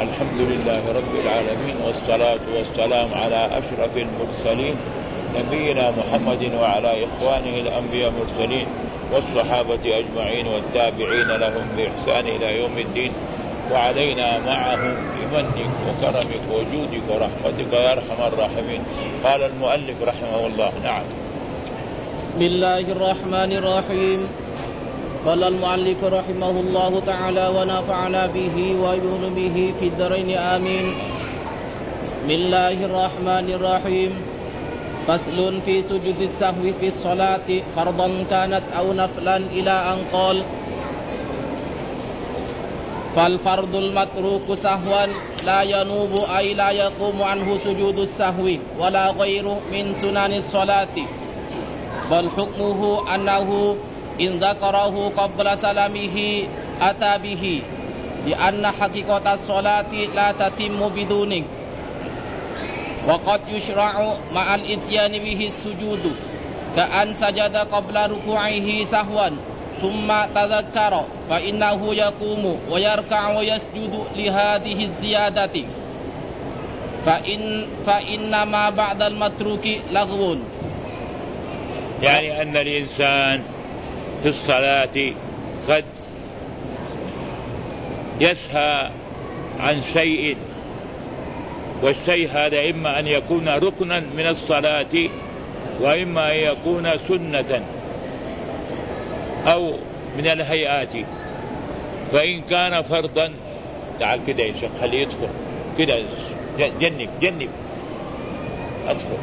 الحمد لله رب العالمين، والصلاة والسلام على أشرف المرسلين نبينا محمد وعلى إخوانه الأنبياء المرسلين والصحابة أجمعين والتابعين لهم بإحسان إلى يوم الدين، وعلينا معهم بمنك وكرمك وجودك ورحمتك يا أرحم الراحمين. قال المؤلف رحمه الله. نعم. بسم الله الرحمن الرحيم. قال المؤلف رحمه الله تعالى ونفعنا به ويعلمه في الدارين آمين. بسم الله الرحمن الرحيم. فصل في سجود السهو في الصلاة فرضا كانت أو نفلا إلى أن قال: فالفرض المتروك سهوا لا ينوب أي لا يقوم عنه سجود السهو ولا غير من سنن الصلاة، بل حكمه أنه إن ذكره قبل سلامه أتى به، لأن حقيقة الصلاة لا تتم بدونه. وقد يشرع مع الإتيان به السجود، كأن سجد قبل ركوعه سهوا ثم تذكر فإنه يقوم ويركع ويسجد لهذه الزيادة، فإن ما بعد المتروك لغو. يعني أن الإنسان في الصلاة قد يسهى عن شيء، والشيء هذا إما أن يكون ركنا من الصلاة وإما أن يكون سنة أو من الهيئات. فإن كان فرضا، تعال كده يا شيخ خليه يدخل كده، جنب أدخل.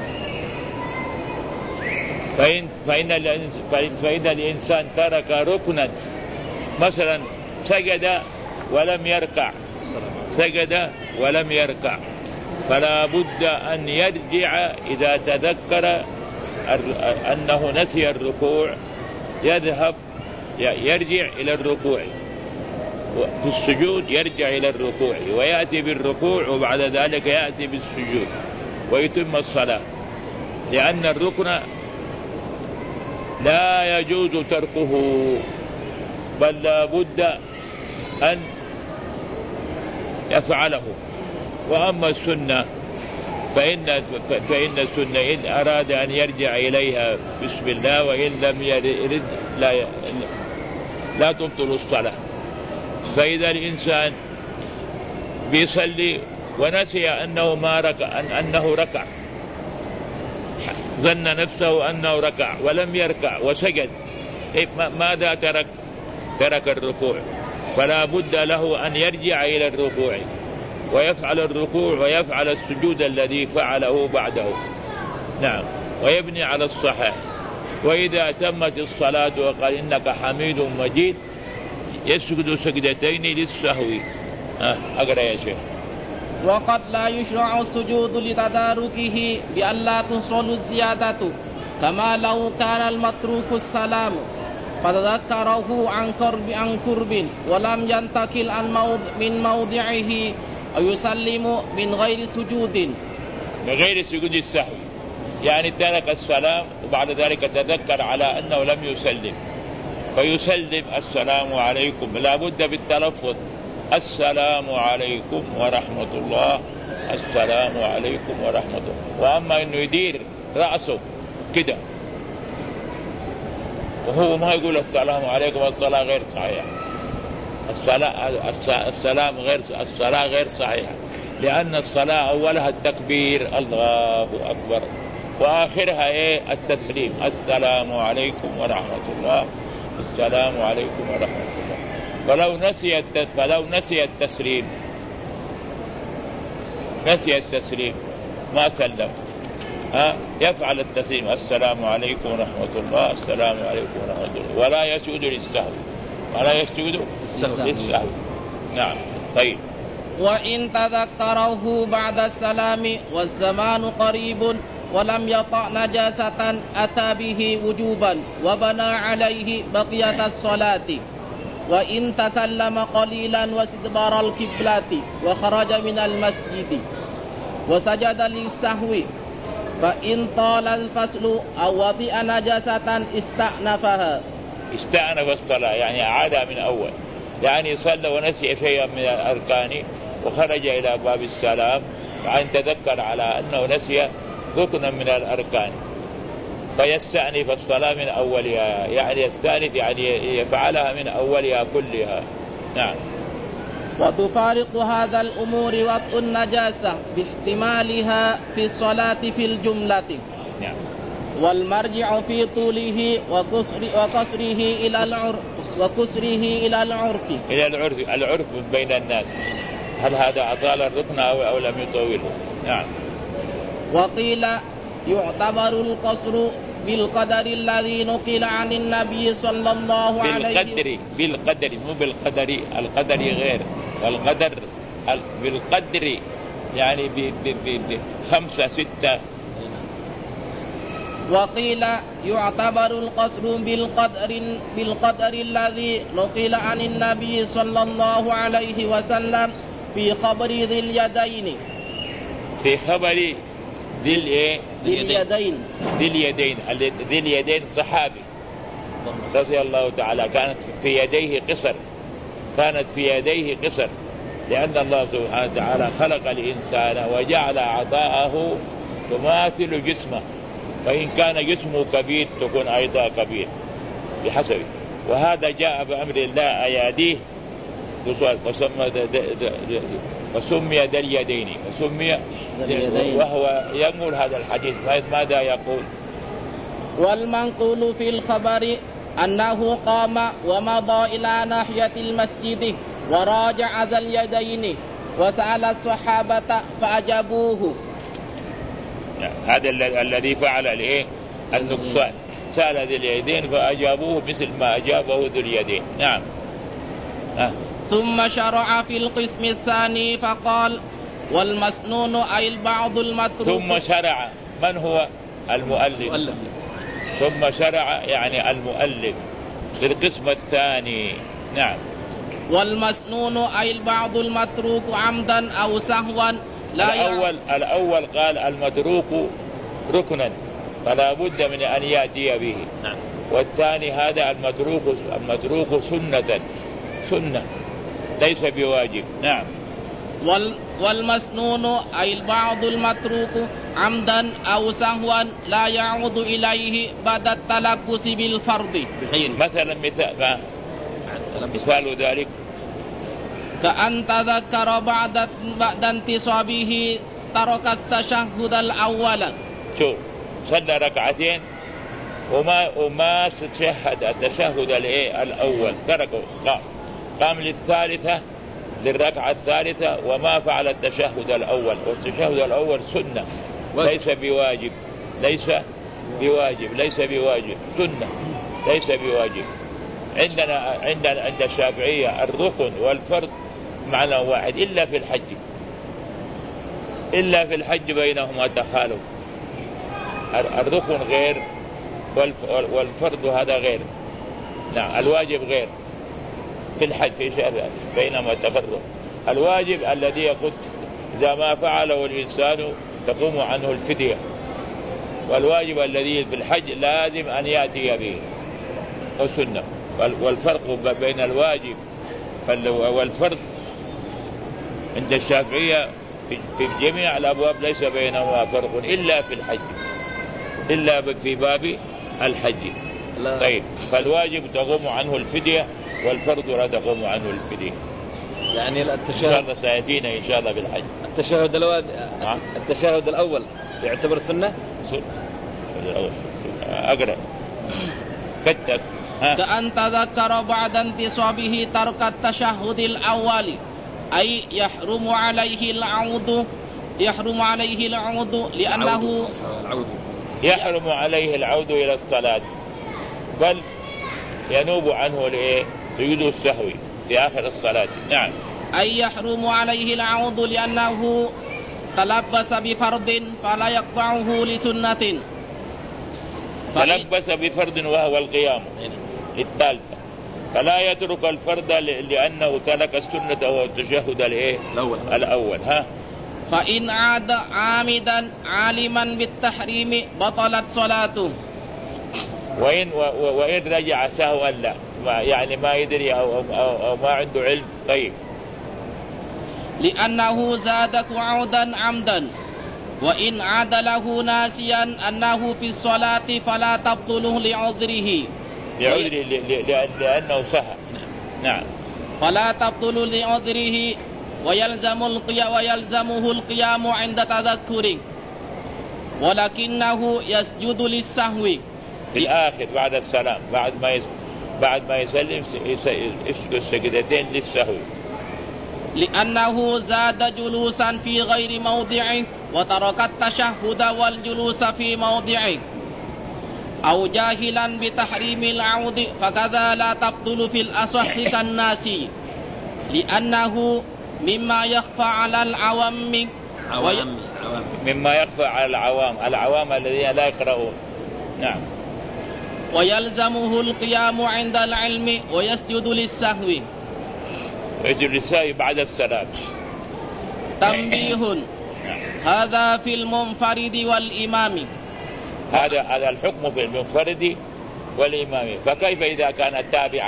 فإن الإنسان ترك ركنا، مثلا سجد ولم يركع، فلا بد أن يرجع إذا تذكر أنه نسي الركوع، يرجع إلى الركوع في السجود، يرجع إلى الركوع ويأتي بالركوع، وبعد ذلك يأتي بالسجود ويتم الصلاة، لأن الركن لا يجوز تركه، بل لا بد أن يفعله. وأما السنة فإن السنة إن أراد أن يرجع إليها بسم الله، وإن لم يرد لا تبطل الصلاة. فإذا الإنسان بيصلي ونسي أنه ركع، ظن نفسه أنه ركع ولم يركع وسجد، ماذا ترك الركوع، فلا بد له أن يرجع إلى الركوع ويفعل الركوع ويفعل السجود الذي فعله بعده. نعم. ويبني على الصحيح. وإذا تمت الصلاة وقال إنك حميد مجيد يسجد سجدتين للسهو. أقرأ يا شيخ. وقد لا يشرع السجود لتداركه بأن لا تحصل الزيادة، كما لو كان المتروك السلام فتذكره عن قرب ولم ينتقل من موضعه، أو يسلم من غير سجود، بغير سجود السهو، يعني ترك السلام وبعد ذلك تذكر على أنه لم يسلم، فيسلم السلام عليكم، لا بد بالتلفظ السلام عليكم ورحمة الله، السلام عليكم ورحمة الله. وأما أنه يدير رأسه كده وهو ما يقول السلام عليكم، الصلاة غير صحيحة. الصلاة غير صحيحة، لأن الصلاة أولها التكبير الله أكبر، وآخرها التسليم السلام عليكم ورحمة الله، السلام عليكم ورحمة الله. فلو نسي التسليم ما سلم، يفعل التسليم السلام عليكم ورحمة الله، السلام عليكم ورحمة الله، ولا يسجد للسهو. نعم. طيب. وإن تذكره بعد السلام والزمان قريب ولم يطع نجاسة أتى به وجوبا وبنى عليه بقية الصلاة. وإن تكلم قليلا واستدبر القبلة وخرج من المسجد وسجد للسهو، فإن طال الفصل أو وطئ نجاسة استأنف الصلاة، يعني أعادها من أول، يعني صلى ونسي شيئا من الأركان وخرج إلى باب السلام وعن تذكر على أنه نسي ركنا من الأركان فيستأنف الصلاة من أولها، يعني يستأنف يعني يفعلها من أولها كلها. نعم. وتفارق هذا الأمور وطء النجاسة باحتمالها في الصلاة في الجملة. نعم. والمرجع في طوله وقصره إلى العرف. العرف بين الناس، هل هذا أطال الركن أو لم يطوله. نعم. وقيل يعتبر القصر بالقدر الذي نقل عن النبي صلى الله عليه وسلم. بالقدر مو بالقدر، القدر غير، والقدر بالقدر يعني ب5 6. وقيل يعتبر القصر بالقدر الذي نقل عن النبي صلى الله عليه وسلم في خبر ذي اليدين. في خبر ذي اليدين صحابي رضي الله تعالى، كانت في يديه قصر، لأن الله سبحانه وتعالى خلق الإنسان وجعل أعضاءه تماثل جسمه، فإن كان جسمه كبير تكون أيضا كبير بحسبه، وهذا جاء بأمر الله أياديه وسمي ذا اليدين، وهو ينقل هذا الحديث. ماذا يقول؟ والمنقول في الخبر أنه قام ومضى إلى ناحية المسجد وراجع ذا اليدين وسأل الصحابة فأجابوه. هذا الذي فعل النقصان، سأل ذي اليدين فأجابوه مثل ما أجابه ذو اليدين. نعم. ثم شرع في القسم الثاني فقال والمسنون أي البعض المتروك. ثم شرع، من هو المؤلف؟ ثم شرع يعني المؤلف في القسم الثاني. نعم. والمسنون أي البعض المتروك عمدا أو سهوا الأول قال المتروك ركنا فلا بد من أن يأتي به. نعم. والثاني هذا المتروك سنة ليس بواجب. نعم. والمسنون أي البعض المتروك عمدا أو سهوا لا يعود إليه بعد التلبس بالفرض. مثلا مثال ذلك كأن تذكر بعد انتصابه ترك التشهد الأول. شوف، صلى ركعتين وما تشهد التشهد الأول، تركه، قام للركعة الثالثة وما فعل التشهد الأول، والتشهد الأول سنة ليس بواجب، سنة ليس بواجب. عند الشافعية الركن والفرض معنى واحد إلا في الحج بينهما تخالف، الركن غير والفرض هذا غير. نعم. الواجب غير في الحج، في شافعية بينما تفرق. الواجب الذي يقول إذا ما فعله الإنسان تقوم عنه الفدية، والواجب الذي في الحج لازم أن يأتي به والسنة. والفرق بين الواجب والفرض عند الشافعية في جميع الأبواب ليس بينهما فرق إلا في الحج، إلا في باب الحج. طيب، فالواجب تقوم عنه الفدية والفرض لا تقوم عنه الفدية. يعني التشهد إن شاء الله سيأتينا إن شاء الله بالحج. التشهد الأول يعتبر سنة؟ الأول أقرأ كتب. كأن تذكر بعد انتصابه ترك التشهد الأول، أي يحرم عليه العود لأنه يحرم عليه العود إلى الصلاة، بل ينوب عنه سجود السهو في آخر الصلاة. نعم. أي يحرم عليه العود لأنه تلبس بفرض فلا يقطعه لسنة. تلبس بفرض وهو القيام الثالثة، فلا يترك الفرض لأنه ترك السنة وهو التشهد الأول. فإن عاد عامدا عالما بالتحريم بطلت صلاته. وإن رجع سهوا لا، يعني ما يدري أو ما عنده علم. طيب، لأنه زاد قعودا عمدا، وإن عاد له ناسيا أنه في الصلاة فلا تبطل لعذره لأنه سهى. نعم. فلا تبطل لعذره ويلزمه القيام عند تذكره، ولكنه يسجد للسهو في الآخر بعد السلام، بعد ما يسلم يسجد السجدتين للسهو، لأنه زاد جلوسا في غير موضعه وترك التشهد والجلوس في موضعه، أو جاهلا بتحريم العود فكذا لا تبطل في الأصح كالناس، لأنه مما يخفى على العوام مما يخفى على العوام الذين لا يقرؤون. نعم. ويلزمه القيام عند العلم ويسجد للسهو بعد السلام. تنبيه: هذا في المنفرد والإمام. هذا الحكم في المنفرد والإمام، فكيف إذا كان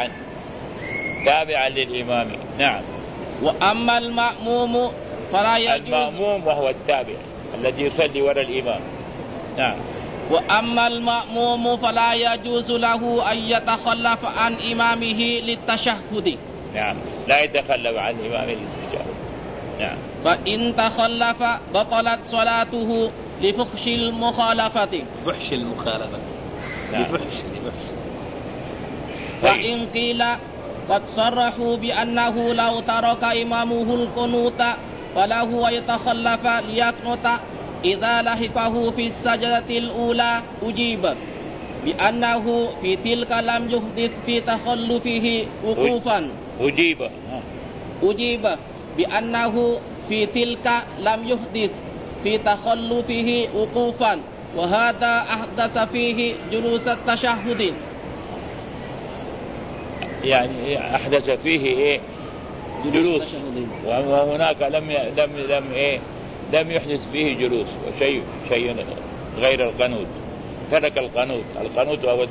تابعا للإمام؟ نعم. وأما المأموم فلا يجوز. المأموم وهو التابع الذي يصلي وراء الإمام. نعم. وأما المأموم فلا يجوز له أن يتخلف عن إمامه للتشهد. نعم، لا يتخلف عن إمامه للتشهد. نعم. فإن تخلف بطلت صلاته لفحش المخالفة. نعم. وإن قيل قد صرحوا بأنه لو ترك إمامه القنوت فله يتخلف ليقنط إذا لحقه في السجدة الأولى، أجيب بأنه في تلك لم يحدث في تخلفه وقوفا. أجيب بأنه في تلك لم يحدث في تخلفه وقوفا، وهذا أحدث فيه جلوس التشهد. يعني أحدث فيه جلوس، وهناك لم يحدث فيه جلوس، وشيء غير القنوت. ترك القنوت وهو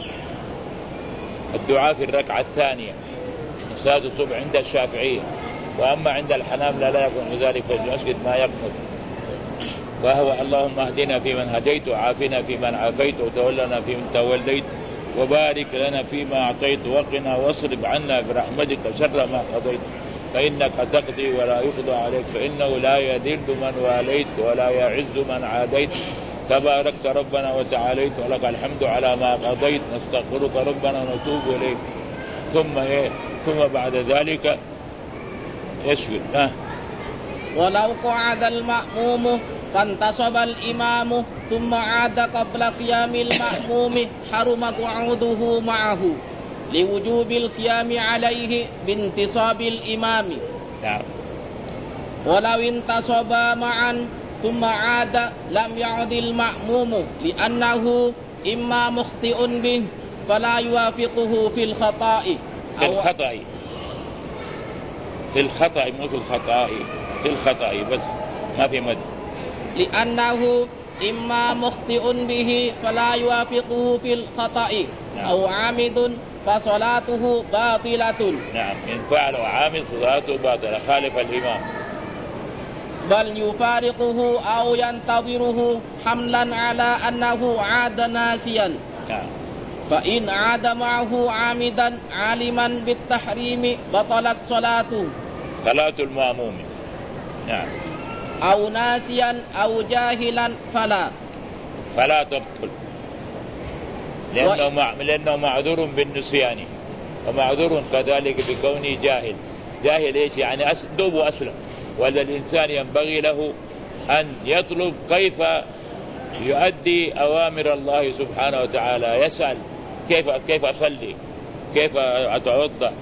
الدعاء في الركعة الثانية صلاة الصبح عند الشافعية، وأما عند الحنابلة لا يكون ذلك في المسجد ما يقنط، وهو اللهم اهدنا فيمن هديت وعافنا فيمن عافيت وتولنا فيمن توليت وبارك لنا فيما أعطيت وقنا واصرف عنا برحمتك شر ما قضيت، فإنك تقضي ولا يقضى عليك، فإنه لا يذل من واليت ولا يعز من عاديت، تباركت ربنا وتعاليت ولك الحمد على ما قضيت، نستغفرك ربنا ونتوب إليك. ثم بعد ذلك يسجد. ولو قعد المأموم فانتصب الإمام ثم عاد قبل قيام المأموم حرم قعوده معه لوجوب القيام عليه بانتصاب الإمام. نعم. ولو انتصبا معا ثم عاد لم يعد المأموم، لأنه إما مخطئ به فلا يوافقه في الخطأ مو في الخطأ بس، ما في مد. لأنه إما مخطئ به فلا يوافقه في الخطأ. نعم. أو عامد فصلاته باطلة. نعم، إن فعل عامد صلاته باطلة، خالف الإمام. بل يفارقه أو ينتظره حملا على أنه عاد ناسيا. نعم. فإن عاد معه عامدا عالما بالتحريم بطلت صلاته، صلاة المأموم. نعم. أو ناسيا أو جاهلا فلا تبطل، لأنه معذور بالنسيان، ومعذور كذلك بكونه جاهل إيش يعني؟ دوب أسلم. ولا الإنسان ينبغي له أن يطلب كيف يؤدي أوامر الله سبحانه وتعالى، يسأل كيف أصلي، كيف أتوضأ،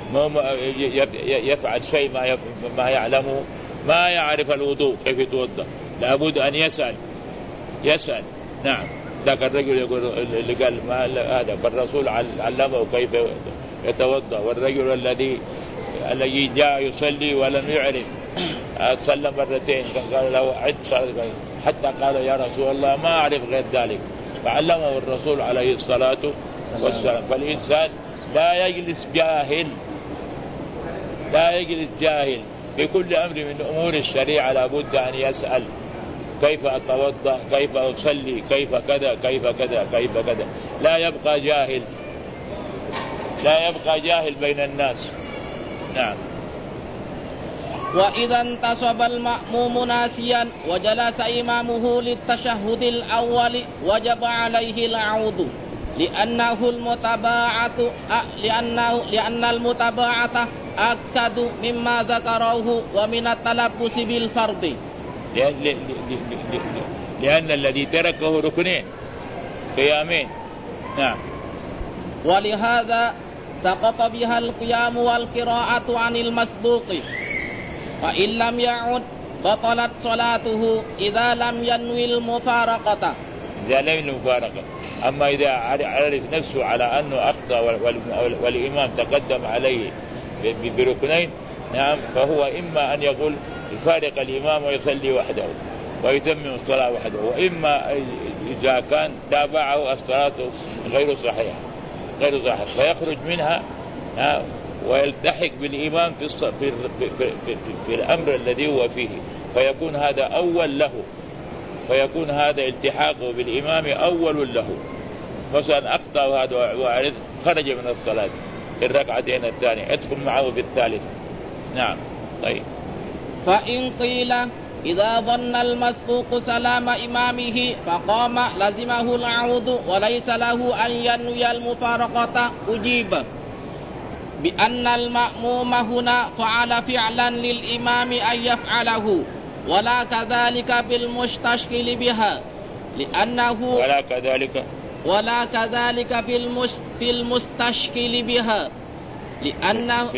يفعل شيء ما يعلمه، ما يعرف الوضوء كيف يتوضأ، لابد أن يسأل. نعم. ذاك الرجل يقول اللي قال ما هذا، فالرسول علمه كيف يتوضأ، والرجل الذي جاء يصلي ولم يعرف صلى مرتين، قال له عد حتى قال يا رسول الله ما أعرف غير ذلك، فعلمه الرسول عليه الصلاة والسلام. فالإنسان لا يجلس جاهل في كل أمر من أمور الشريعة لابد أن يسأل كيف أتوضأ، كيف أصلي، كيف كذا كيف كذا كيف كذا. لا يبقى جاهل بين الناس. نعم. وإذا انتصب المأموم ناسيا وجلس إمامه للتشهد الأول وجب عليه العود، لأن المتابعة أكد مما ذكره ومن التلبس بالفرض، لأن الذي تركه ركنين قيامين. نعم. ولهذا سقط بها القيام والقراءة عن المسبوق، فإن لم يعد بطلت صلاته إذا لم ينوي المفارقة. أما إذا عرف نفسه على أنه أخطأ والإمام تقدم عليه بركنين، نعم، فهو إما أن يقول يفارق الإمام ويصلي وحده ويتمم الصلاة وحده، وإما إذا كان تابعه الصلاة غير صحيحة فيخرج منها ويلتحق بالإمام في الأمر الذي هو فيه، فيكون هذا أول له، فيكون هذا التحاقه بالإمام أول له. مثلا أخطأ هذا وعرض خرج من الصلاة في الركعتين الثانية، ادخل معه في الثالث. نعم. طيب. فإن قيل إذا ظن المسبوق سلام إمامه فقام لزمه العود وليس له أن ينوي المفارقة، أجيب بأن المأموم هنا فعل فعلا للإمام أن يفعله، ولا كذلك بالمستشكل بها، لأنه ولا كذلك في المستشكل بها، لأنه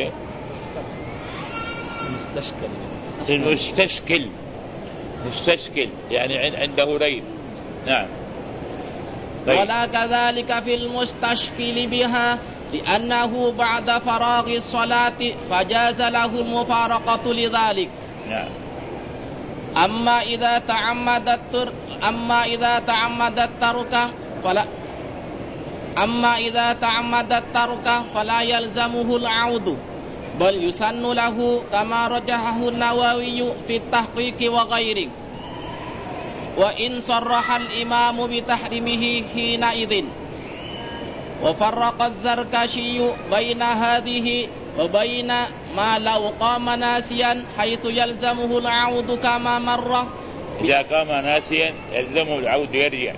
مستشكل يعني عنده ريب. نعم. طيب. ولا كذلك في المستشكل بها، لأنه بعد فراغ الصلاة فجاز له المفارقة لذلك. نعم. أما إذا تعمد الترك فلا يلزمه العود، بل يسن له كما رجحه النووي في التحقيق وغيره، وإن صرح الإمام بتحريمه حينئذ. وفرق الزركشي بين هذه وبين ما لو قام ناسيا حيث يلزمه العود كما مر. إذا قام ناسيا يلزمه العود يرجع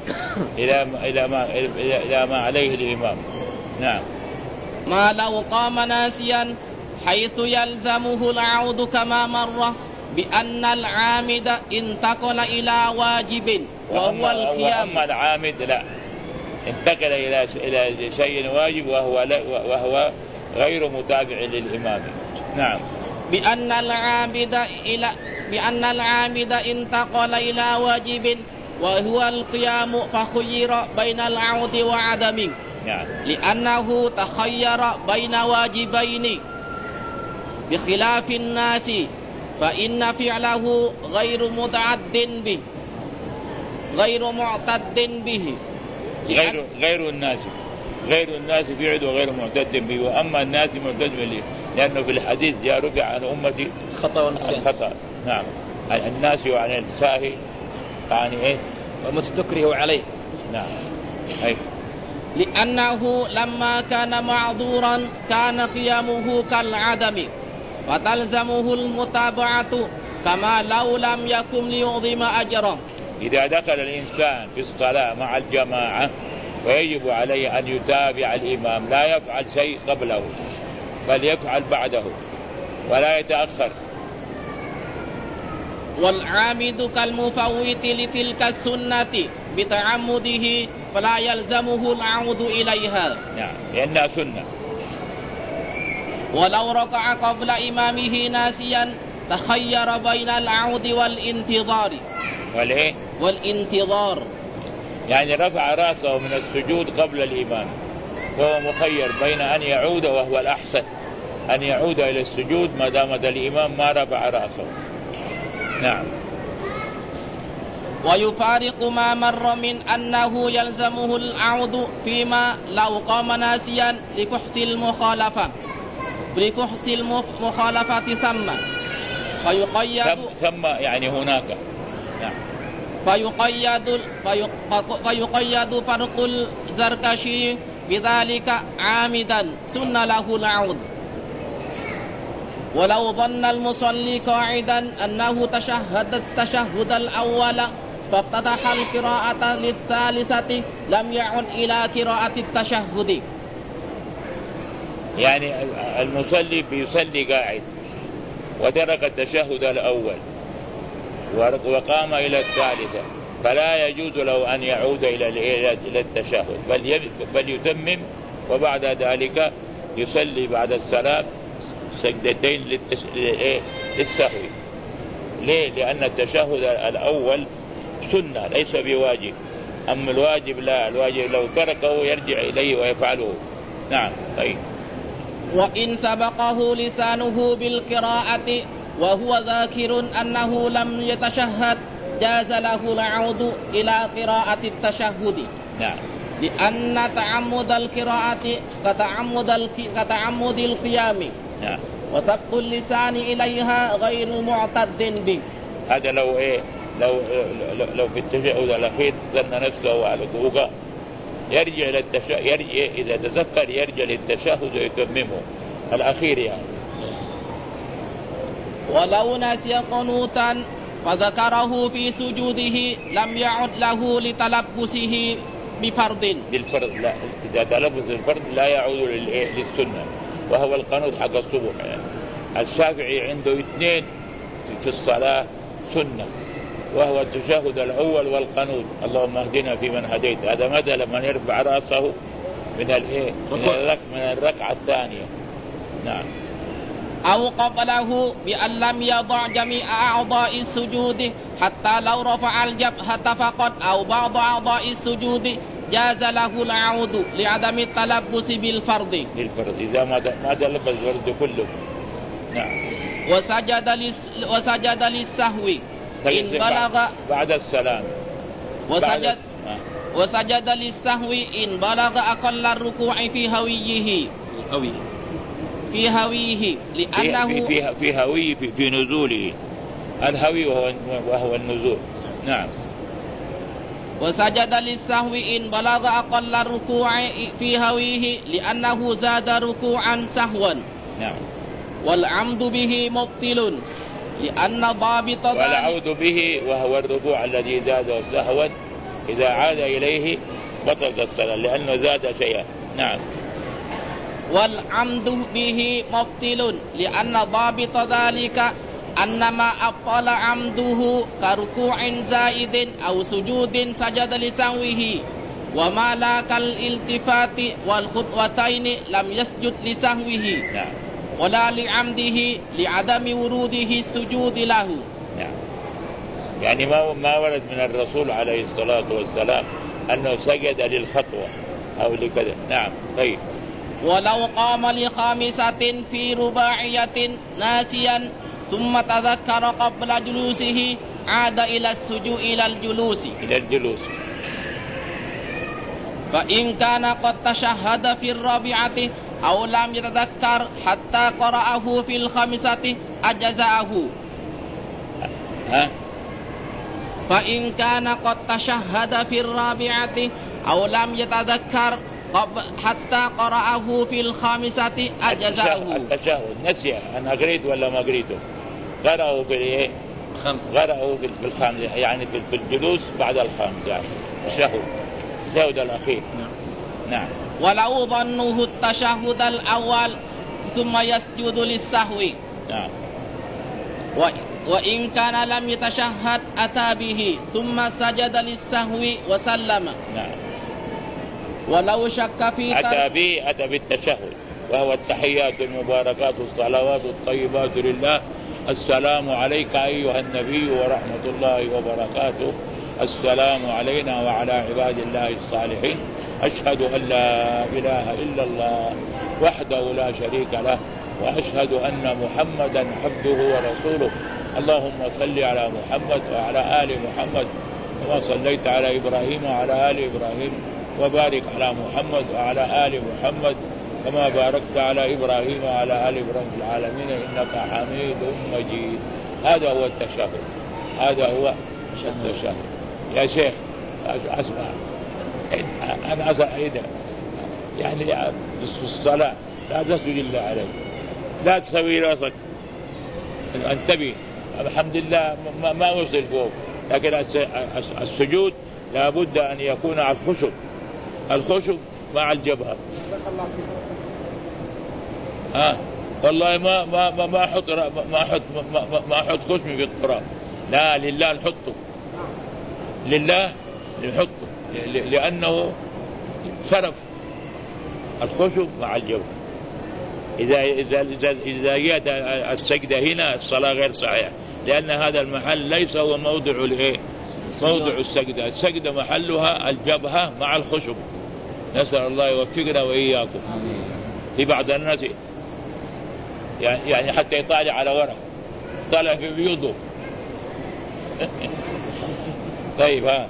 إلى ما عليه الإمام. نعم. ما لو قام ناسيا حيث يلزمه العود كما مر بأن العامد انتقل إلى واجب وهو القيام. أما العامد لا، انتقل إلى شيء واجب وهو غير متابع للإمام. نعم. بأن العامد انتقل إلى واجب وهو القيام فخير بين العود وعدمه. نعم. لأنه تخير بين واجبين بخلاف الناس، فإن فعله غير معتد به. غير الناس فعله غير معتد به، وأما الناس معتد به، لأنه في الحديث جاء رفع عن أمتي خطأ ونسيان. نعم. الناس وعن الساهي يعني إيه ومستكره عليه. نعم. أي. لأنه لما كان معذورا كان قيامه كالعدم، فتلزمه المتابعة كما لو لم يكن ليعظم أجره. إذا دخل الإنسان في الصلاة مع الجماعة ويجب عليه أن يتابع الإمام، لا يفعل شيء قبله بل يفعل بعده ولا يتأخر. والعامد كالمفوت لتلك السنة بتعمده فلا يلزمه العود إليها. نعم، لأنها سنة. ولو ركع قبل إمامه ناسيا تخير بين العود والانتظار. يعني رفع رأسه من السجود قبل الإمام، وهو مخير بين أن يعود، وهو الأحسن أن يعود إلى السجود ما دام الإمام ما رفع رأسه. نعم. ويفارق ما مر من أنه يلزمه العود فيما لو قام ناسيا لفحص المخالفة ثم ثم يعني هناك. نعم. فيقيد فرق الزركشي بذلك عامدا سن له العود. ولو ظن المصلي قاعدا أنه تشهد التشهد الأول فافتتح القراءة للثالثة لم يعد إلى قراءة التشهد. يعني المصلي بيصلي قاعد وترك التشهد الأول وقام إلى الثالثة فلا يجوز له أن يعود إلى التشهد بل يتمم وبعد ذلك يصلي بعد السلام سجدتين للسهو. ليه؟ لأن التشهد الأول سنة ليس بواجب، أما الواجب لا، الواجب لو تركه يرجع إليه ويفعله. نعم. طيب. وإن سبقه لسانه بالقراءة وهو ذاكر أنه لم يتشهد جاز له العود إلى قراءة التشهد. نعم. لأن تعمد القراءة كتعمد القيام. نعم. وسبق اللسان إليها غير معتد به. هذا لو في التشهد الأخير ظن نفسه على الوقوع يرجع إذا تذكر يرجع للتشهد ويتممه الأخير يعني. ولو نسي قنوتا فذكره في سجوده لم يعد له لتلبسه بفرض. بالفرض لا، إذا تلبس الفرض لا يعود للسنة وهو القنوت حق الصبح يعني. الشافعي عنده 2 في الصلاة سنة وهو التشهد الأول والقنوت اللهم اهدنا فيمن هديت. هذا مدى لمن يرفع رأسه من الركعة الثانية. نعم. أو قبله بأن لم يضع جميع أعضاء السجود حتى لو رفع الجبهة فقط أو بعض أعضاء السجود جاز له العود لعدم التلبس بالفرض. إذا ما تلبس الفرض كله. نعم. وسجد للسهو إن بلغ بعد السلام. وسجد للسهو إن بلغ أقل الركوع في هويه لأنه في هويه في نزوله. الهوي وهو النزول. نعم. وسجد للسهو إن بلغ أقل الركوع في هويه لأنه زاد ركوعا سهوا. نعم. والعمد به مبطل لأن ضابط ذلك. والعود به وهو الركوع الذي زاد سهوا إذا عاد إليه بطلت الصلاة لأنه زاد شيئا. نعم. والعمد به مبطل لأن ضابط ذلك أن ما أبطل عمده كركوع زائد أو سجود سجد لسهوه وما لا كالالتفات والخطوتين لم يسجد لسهوه. نعم. ولا لعمده لعدم وروده السجود له. نعم. يعني ما ورد من الرسول عليه الصلاة والسلام أنه سجد للخطوة أو لكذا. نعم. طيب. ولو قام لخامسة في رباعية ناسيا ثم تذكر قبل جلوسه عاد إلى الجلوس. فإن كان قد تشهد في الرابعة أو لم يتذكر حتى قرأه في الخامسة أجزأه. فإن كان قد تشهد في الرابعة أو لم يتذكر حتى قرأه في الخامسة أجزأه. التشهد نسي أنا قريت ولا ما قريته قرأه في الخامسة يعني في الجلوس بعد الخامسة التشهد الأخير. نعم. ولو ظنه التشهد الأول ثم يسجد للسهو. نعم. وإن كان لم يتشهد أتى به ثم سجد للسهو وسلم. نعم. ولو شك في أتى بالتشهد وهو التحيات المباركات الصلوات الطيبات لله السلام عليك أيها النبي ورحمة الله وبركاته السلام علينا وعلى عباد الله الصالحين أشهد أن لا إله إلا الله وحده لا شريك له وأشهد أن محمدا عبده ورسوله اللهم صل على محمد وعلى آل محمد كما صليت على إبراهيم وعلى آل إبراهيم وبارك على محمد وعلى آل محمد كما باركت على إبراهيم وعلى آل إبراهيم في العالمين إنك حميد مجيد. هذا هو التشهد، هذا هو التشهد. يا شيخ أسمع، أنا أسأل يعني في الصلاة لا تسجد الله عليه، لا تسوي راسك، انتبه. الحمد لله ما وصل فوق، لكن السجود لابد أن يكون على الخشب مع الجبهة. والله ما أحط خشمي في التراب، لا، لله نحطه، لله نحطه، لأنه شرف الخشب مع الجبهة. إذا جاءت السجدة هنا الصلاة غير صحيحة، لأن هذا المحل ليس هو موضع موضع السجدة. السجدة محلها الجبهة مع الخشب. نسأل الله يوفقنا وإياكم. في بعض الناس يعني حتى يطالع على ورق، طالع في بيوضه. طيب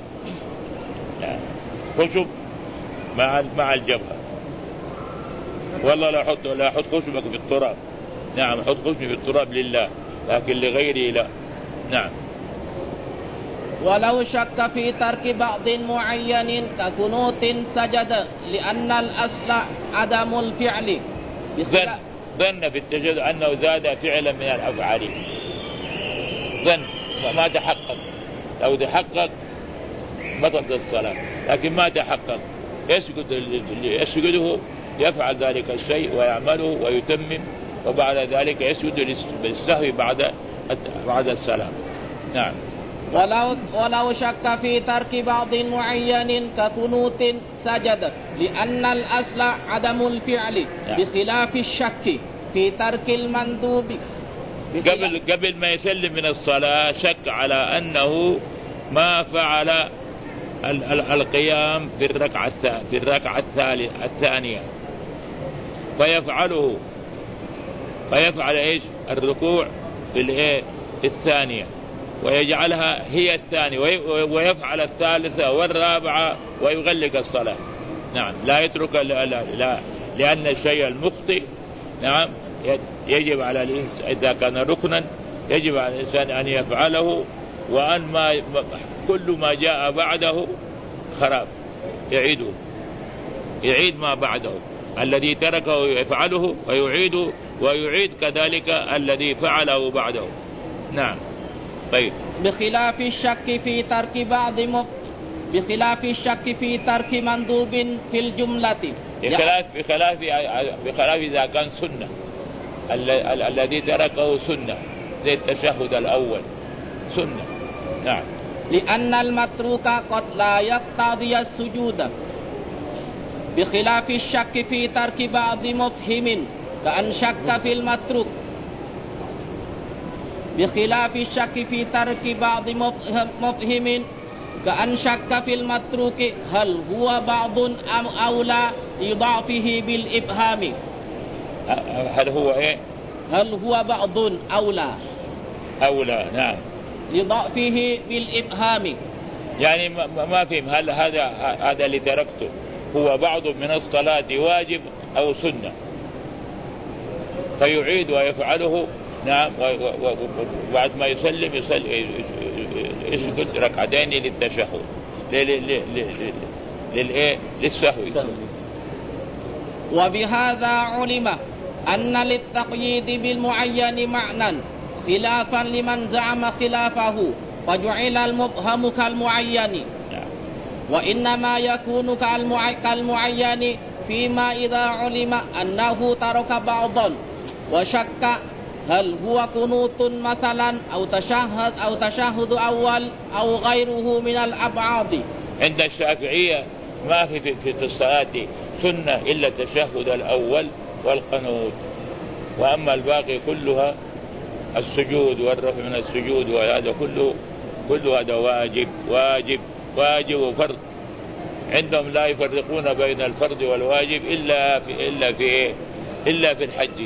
خشب مع الجبهة. والله لا أحط خشبك في التراب، نعم أحط خشبي في التراب لله، لكن لغيري لا. نعم. ولو شك في ترك بعض معين كقنوت سجد، لأن الأصل عدم الفعل. ظن في التشهد أنه زاد فعلا من الأفعال، ظن ما تحقق. لو تحقق بطلت الصلاة، لكن ما تحقق يسجده، يفعل ذلك الشيء ويعمله ويتمم، وبعد ذلك يسجد بالسهو بعد السلام. نعم. ولو شك في ترك بعض معين كقنوت سجد، لأن الأصل عدم الفعل. نعم. بخلاف الشك في ترك المندوب. قبل ما يسلم من الصلاة شك على أنه ما فعل القيام في الركعة الثانية، فيفعل إيش؟ الركوع في الثانية، ويجعلها هي الثانية، ويفعل الثالثة والرابعة ويغلق الصلاة. نعم. لا يترك لا، لأن الشيء المخطئ نعم يجب على الإنسان إذا كان ركنا يجب على الإنسان أن يفعله، وأن كل ما جاء بعده خراب يعيد ما بعده. الذي تركه يفعله ويعيد كذلك الذي فعله بعده. نعم. طيب. بخلاف الشك في ترك مندوب في الجملة، بخلاف إذا كان سنة، الذي تركه سنة زي التشهد الأول سنة. نعم. لأن المتروك قد لا يقتضي السجود، بخلاف الشك في ترك بعض مفهم كأن شك في المتروك. بخلاف الشك في ترك بعض مفهم كأن شك في المتروك، هل هو بعض أم أولى لضعفه بالإبهام؟ هل هو بعض أولى نعم لضعفه بالإبهام. يعني ما فهم هل هذا اللي تركته هو بعض من الصلاة واجب أو سنة، فيعيد ويفعله. نعم. وبعد ما يسلم يسجد ركعتين للتشهد للسهو. وبهذا علم أن للتقييد بالمعين معنى خلافا لمن زعم خلافه، فجعل المبهم كالمعين. وإنما يكون كالمعين فيما إذا علم أنه ترك بعضا وشك هل هو قنوت مثلا أو تشهد أول أو غيره من الأبعاد. عند الشافعية ما في الصلاة سنة إلا التشهد الأول والقنوت، وأما الباقي كلها السجود والرفع من السجود، وهذا كله هذا واجب وفرض. عندهم لا يفرقون بين الفرض والواجب إلا في الحج.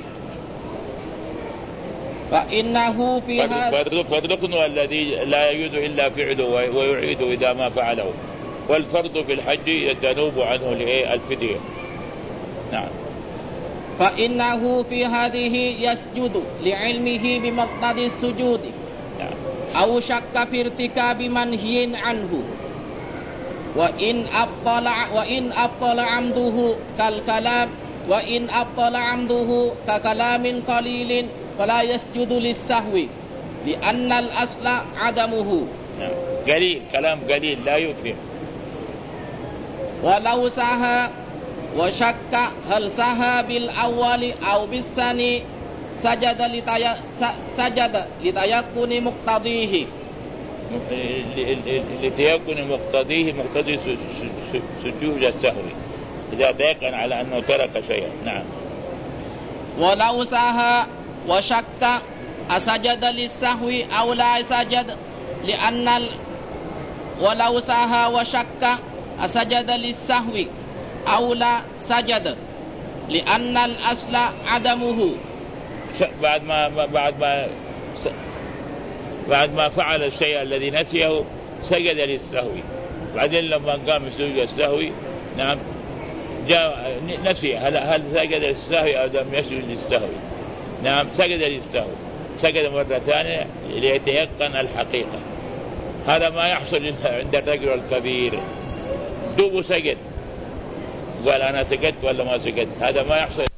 فإنه في هذا فالركن الذي لا يجوز إلا فعله ويعيد إذا ما فعله، والفرض في الحج يتنوب عنه الفدية. نعم. فإنه في هذه يسجد لعلمه بمقتضى السجود، أو شك في ارتكاب منهي عنه وإن أبطل عمده كالكلام وإن أبطل عمده ككلام قليل فلا يسجد للسهو لأن الأصل عدمه. قليل، كلام قليل لا يفهم. ولو سهى وشك هل سهى بالأول أو بالثاني سجد لتيقن مقتضيه مقتضي سجود السهو إذا تيقن على أنه ترك شيئا. نعم. ولو سهى وشك أسجد للسهو أو لا سجد ولو سهى وشك أسجد للسهو أو لا سجد لأن الأصل عدمه. بعد ما فعل الشيء الذي نسيه سجد للسهو، بعدين لما قام سجود السهو نعم جاء نسي هل سجد للسهو أو لم يسجد للسهو. نعم سجد للسهو، سجد مرة ثانية ليتيقن الحقيقة. هذا ما يحصل عند الرجل الكبير، دوب سجد قال أنا سجدت ولا ما سجدت، هذا ما يحصل.